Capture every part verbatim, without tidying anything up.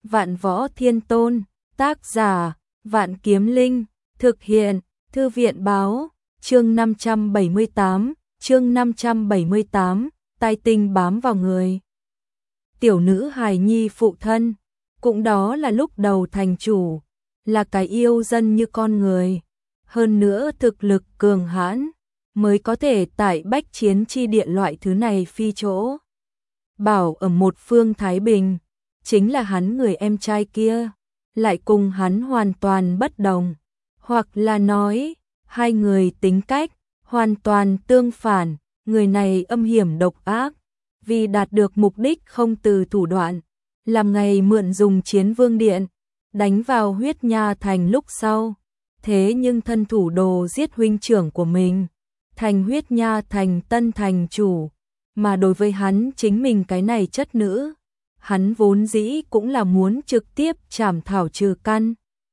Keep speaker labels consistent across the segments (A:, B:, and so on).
A: Vạn Võ Thiên Tôn, tác giả, Vạn Kiếm Linh, thực hiện, Thư viện báo, chương năm trăm bảy mươi tám, chương năm trăm bảy mươi tám, tai tinh bám vào người. Tiểu nữ hài nhi phụ thân, cũng đó là lúc đầu thành chủ, là cái yêu dân như con người, hơn nữa thực lực cường hãn, mới có thể tại bách chiến chi địa loại thứ này phi chỗ. Bảo ở một phương Thái Bình, chính là hắn người em trai kia, lại cùng hắn hoàn toàn bất đồng, hoặc là nói, hai người tính cách hoàn toàn tương phản, người này âm hiểm độc ác, vì đạt được mục đích không từ thủ đoạn, làm ngày mượn dùng Chiến Vương Điện, đánh vào Huyết Nha Thành lúc sau, thế nhưng thân thủ đồ giết huynh trưởng của mình, thành Huyết Nha Thành tân thành chủ, mà đối với hắn chính mình cái này chất nữ, hắn vốn dĩ cũng là muốn trực tiếp trảm thảo trừ căn.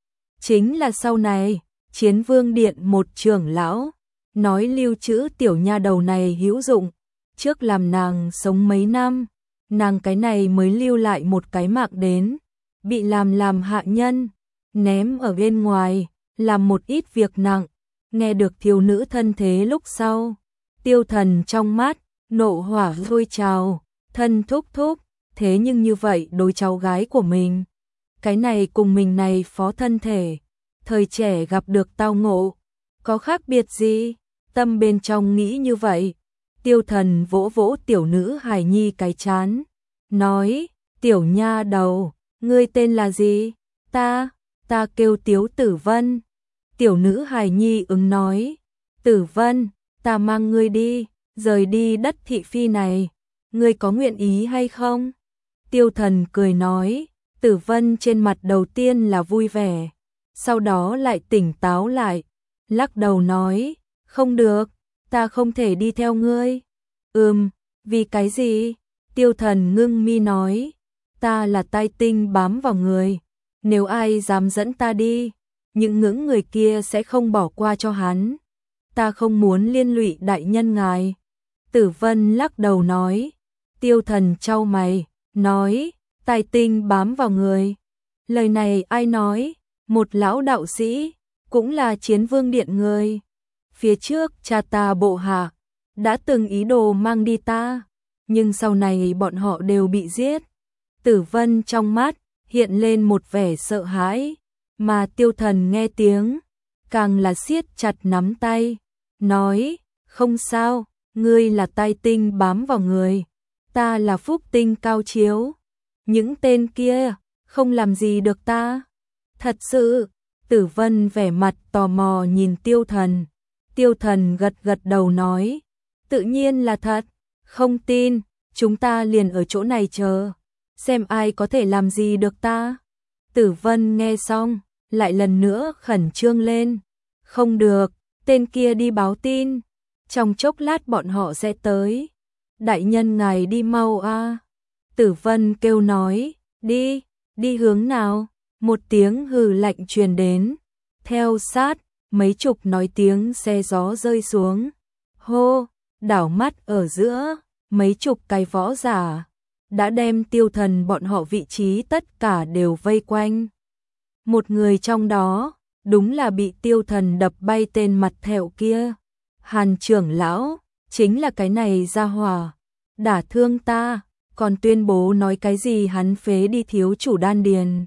A: Chính là sau này, Chiến Vương Điện một trưởng lão, nói lưu trữ tiểu nha đầu này hữu dụng, trước làm nàng sống mấy năm, nàng cái này mới lưu lại một cái mạng đến, bị làm làm hạ nhân, ném ở bên ngoài, làm một ít việc nặng, nghe được thiếu nữ thân thế lúc sau, Tiêu Thần trong mắt, nộ hỏa sôi trào, thân thúc thúc, thế nhưng như vậy đối cháu gái của mình, cái này cùng mình này phó thân thể, thời trẻ gặp được tao ngộ, có khác biệt gì, tâm bên trong nghĩ như vậy. Tiêu Thần vỗ vỗ tiểu nữ hài nhi cái chán, nói, tiểu nha đầu, ngươi tên là gì? Ta, ta kêu Tiếu Tử Vân. Tiểu nữ hài nhi ứng nói, Tử Vân, ta mang ngươi đi, rời đi đất thị phi này, ngươi có nguyện ý hay không? Tiêu Thần cười nói, Tử Vân trên mặt đầu tiên là vui vẻ, sau đó lại tỉnh táo lại, lắc đầu nói, không được, ta không thể đi theo ngươi. Ừm, vì cái gì? Tiêu Thần ngưng mi nói, ta là tai tinh bám vào người, nếu ai dám dẫn ta đi, những ngưỡng người kia sẽ không bỏ qua cho hắn. Ta không muốn liên lụy đại nhân ngài. Tử Vân lắc đầu nói, Tiêu Thần chau mày, nói, tai tinh bám vào người. Lời này ai nói? Một lão đạo sĩ, cũng là Chiến Vương Điện người. Phía trước cha ta bộ hạ, đã từng ý đồ mang đi ta, nhưng sau này bọn họ đều bị giết. Tử Vân trong mắt, hiện lên một vẻ sợ hãi, mà Tiêu Thần nghe tiếng, càng là siết chặt nắm tay, nói, không sao, ngươi là tai tinh bám vào người, ta là phúc tinh cao chiếu, những tên kia, không làm gì được ta. Thật sự, Tử Vân vẻ mặt tò mò nhìn Tiêu Thần, Tiêu Thần gật gật đầu nói, tự nhiên là thật, không tin, chúng ta liền ở chỗ này chờ, xem ai có thể làm gì được ta. Tử Vân nghe xong, lại lần nữa khẩn trương lên, không được, tên kia đi báo tin, trong chốc lát bọn họ sẽ tới, đại nhân ngài đi mau a. Tử Vân kêu nói, đi, đi hướng nào? Một tiếng hừ lạnh truyền đến, theo sát, mấy chục nói tiếng xe gió rơi xuống, hô, đảo mắt ở giữa, mấy chục cái võ giả, đã đem Tiêu Thần bọn họ vị trí tất cả đều vây quanh. Một người trong đó, đúng là bị Tiêu Thần đập bay tên mặt thẹo kia, Hàn trưởng lão, chính là cái này ra hỏa, đả thương ta, còn tuyên bố nói cái gì hắn phế đi thiếu chủ đan điền.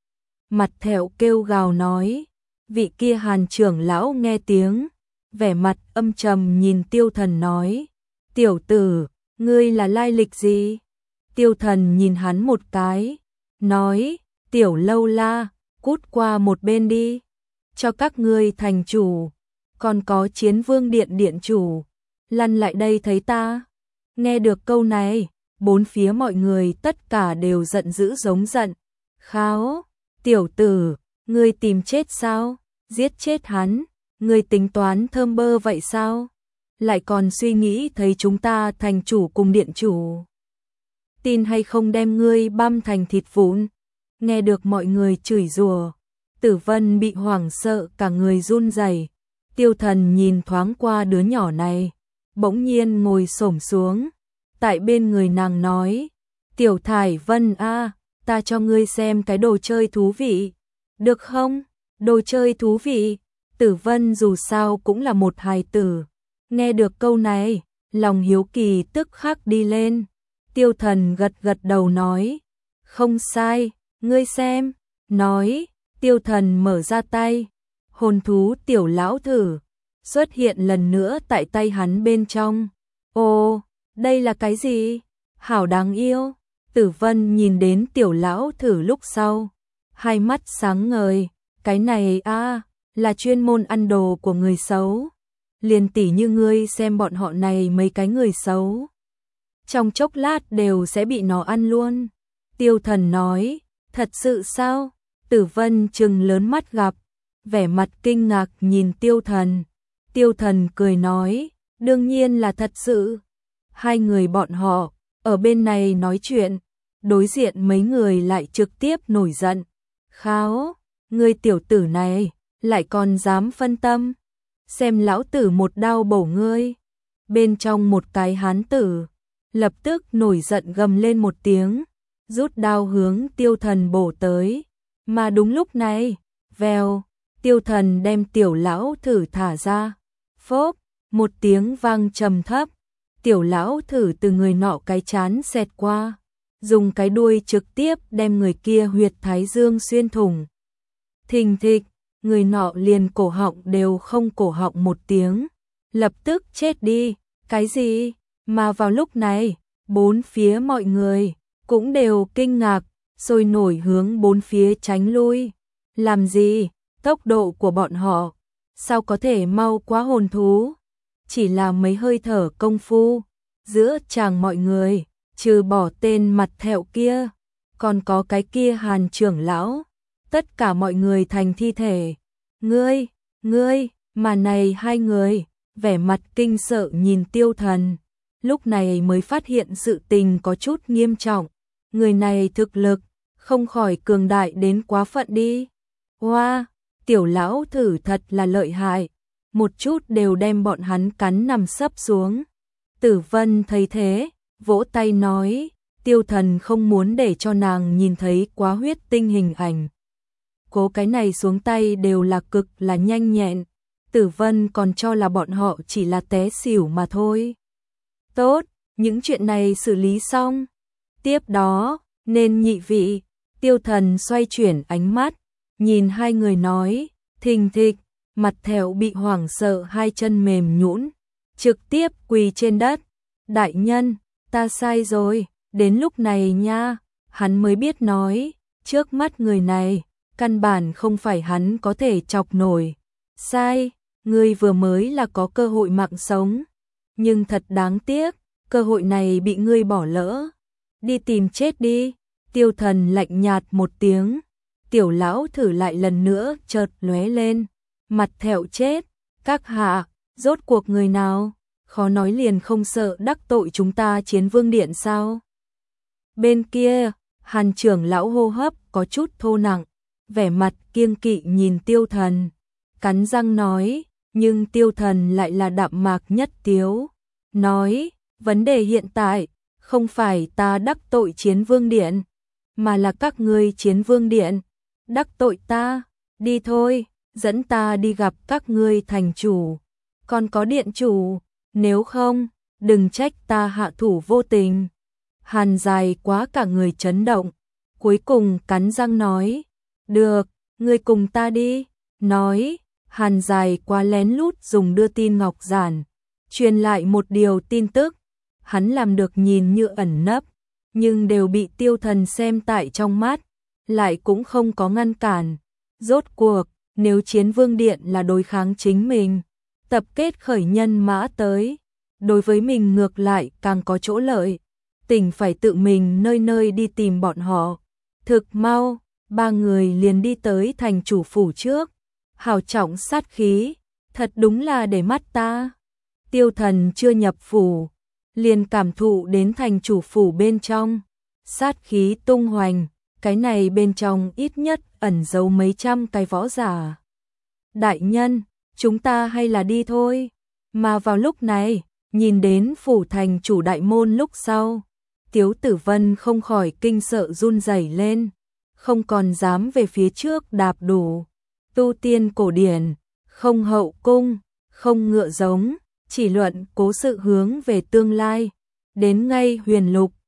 A: Mặt thẹo kêu gào nói, vị kia Hàn trưởng lão nghe tiếng, vẻ mặt âm trầm nhìn Tiêu Thần nói, tiểu tử, ngươi là lai lịch gì? Tiêu Thần nhìn hắn một cái, nói, tiểu lâu la, cút qua một bên đi, cho các ngươi thành chủ, còn có Chiến Vương Điện điện chủ, lăn lại đây thấy ta. Nghe được câu này, bốn phía mọi người tất cả đều giận dữ giống giận, kháo, tiểu tử, ngươi tìm chết sao? Giết chết hắn, ngươi tính toán thơm bơ vậy sao? Lại còn suy nghĩ thấy chúng ta thành chủ cùng điện chủ. Tin hay không đem ngươi băm thành thịt vụn? Nghe được mọi người chửi rủa, Tử Vân bị hoảng sợ cả người run rẩy. Tiêu Thần nhìn thoáng qua đứa nhỏ này, bỗng nhiên ngồi xổm xuống, tại bên người nàng nói, Tiểu Thải Vân a, ta cho ngươi xem cái đồ chơi thú vị, được không? Đồ chơi thú vị, Tử Vân dù sao cũng là một hài tử, nghe được câu này, lòng hiếu kỳ tức khắc đi lên. Tiêu Thần gật gật đầu nói, không sai, ngươi xem, nói, Tiêu Thần mở ra tay, hồn thú tiểu lão thử xuất hiện lần nữa tại tay hắn bên trong. Ồ, đây là cái gì? Hảo đáng yêu. Tử Vân nhìn đến tiểu lão thử lúc sau, hai mắt sáng ngời, cái này a à, là chuyên môn ăn đồ của người xấu. Liền tỉ như ngươi xem bọn họ này mấy cái người xấu, trong chốc lát đều sẽ bị nó ăn luôn. Tiêu Thần nói, thật sự sao? Tử Vân trừng lớn mắt gặp, vẻ mặt kinh ngạc nhìn Tiêu Thần. Tiêu Thần cười nói, đương nhiên là thật sự. Hai người bọn họ ở bên này nói chuyện, đối diện mấy người lại trực tiếp nổi giận. Kháo, ngươi tiểu tử này lại còn dám phân tâm, xem lão tử một đao bổ ngươi. Bên trong một cái hán tử lập tức nổi giận gầm lên một tiếng, rút đao hướng Tiêu Thần bổ tới. Mà đúng lúc này, vèo, Tiêu Thần đem tiểu lão thử thả ra. Phốp, một tiếng vang trầm thấp, tiểu lão thử từ người nọ cái chán xẹt qua, dùng cái đuôi trực tiếp đem người kia huyệt thái dương xuyên thủng. Thình thịch, người nọ liền cổ họng đều không cổ họng một tiếng, lập tức chết đi. Cái gì? Mà vào lúc này, bốn phía mọi người cũng đều kinh ngạc, sôi nổi hướng bốn phía tránh lui. Làm gì? Tốc độ của bọn họ sao có thể mau quá hồn thú? Chỉ là mấy hơi thở công phu, giữa chàng mọi người, trừ bỏ tên mặt thẹo kia, còn có cái kia Hàn trưởng lão, tất cả mọi người thành thi thể. Ngươi, ngươi, mà này hai người, vẻ mặt kinh sợ nhìn Tiêu Thần, lúc này mới phát hiện sự tình có chút nghiêm trọng. Người này thực lực không khỏi cường đại đến quá phận đi. Hoa, tiểu lão thử thật là lợi hại, một chút đều đem bọn hắn cắn nằm sấp xuống. Tử Vân thấy thế, vỗ tay nói, Tiêu Thần không muốn để cho nàng nhìn thấy quá huyết tinh hình ảnh. Cố cái này xuống tay đều là cực là nhanh nhẹn, Tử Vân còn cho là bọn họ chỉ là té xỉu mà thôi. Tốt, những chuyện này xử lý xong. Tiếp đó, nên nhị vị, Tiêu Thần xoay chuyển ánh mắt, nhìn hai người nói, thình thịch, mặt thẹo bị hoảng sợ hai chân mềm nhũn, trực tiếp quỳ trên đất. Đại nhân, ta sai rồi, đến lúc này nha, hắn mới biết nói, trước mắt người này, căn bản không phải hắn có thể chọc nổi. Sai, ngươi vừa mới là có cơ hội mạng sống, nhưng thật đáng tiếc, cơ hội này bị ngươi bỏ lỡ. Đi tìm chết đi. Tiêu Thần lạnh nhạt một tiếng, tiểu lão thử lại lần nữa chợt lóe lên, mặt thẹo chết, các hạ, rốt cuộc người nào, khó nói liền không sợ đắc tội chúng ta Chiến Vương Điện sao? Bên kia, Hàn trưởng lão hô hấp có chút thô nặng, vẻ mặt kiêng kỵ nhìn Tiêu Thần, cắn răng nói, nhưng Tiêu Thần lại là đạm mạc nhất tiếu, nói, vấn đề hiện tại, không phải ta đắc tội Chiến Vương Điện, mà là các ngươi Chiến Vương Điện đắc tội ta. Đi thôi, dẫn ta đi gặp các ngươi thành chủ, còn có điện chủ, nếu không, đừng trách ta hạ thủ vô tình. Hàn dài quá cả người chấn động, cuối cùng cắn răng nói, được, ngươi cùng ta đi. Nói, Hàn dài quá lén lút dùng đưa tin ngọc giản, truyền lại một điều tin tức, hắn làm được nhìn như ẩn nấp, nhưng đều bị Tiêu Thần xem tại trong mắt, lại cũng không có ngăn cản. Rốt cuộc, nếu Chiến Vương Điện là đối kháng chính mình, tập kết khởi nhân mã tới, đối với mình ngược lại càng có chỗ lợi, tỉnh phải tự mình nơi nơi đi tìm bọn họ. Thực mau, ba người liền đi tới thành chủ phủ trước, hào trọng sát khí, thật đúng là để mắt ta. Tiêu Thần chưa nhập phủ, liền cảm thụ đến thành chủ phủ bên trong, sát khí tung hoành, cái này bên trong ít nhất ẩn giấu mấy trăm cái võ giả. Đại nhân, chúng ta hay là đi thôi. Mà vào lúc này, nhìn đến phủ thành chủ đại môn lúc sau, Tiếu Tử Vân không khỏi kinh sợ run rẩy lên, không còn dám về phía trước đạp đủ. Tu tiên cổ điển, không hậu cung, không ngựa giống, chỉ luận cố sự hướng về tương lai. Đến ngay huyền lục,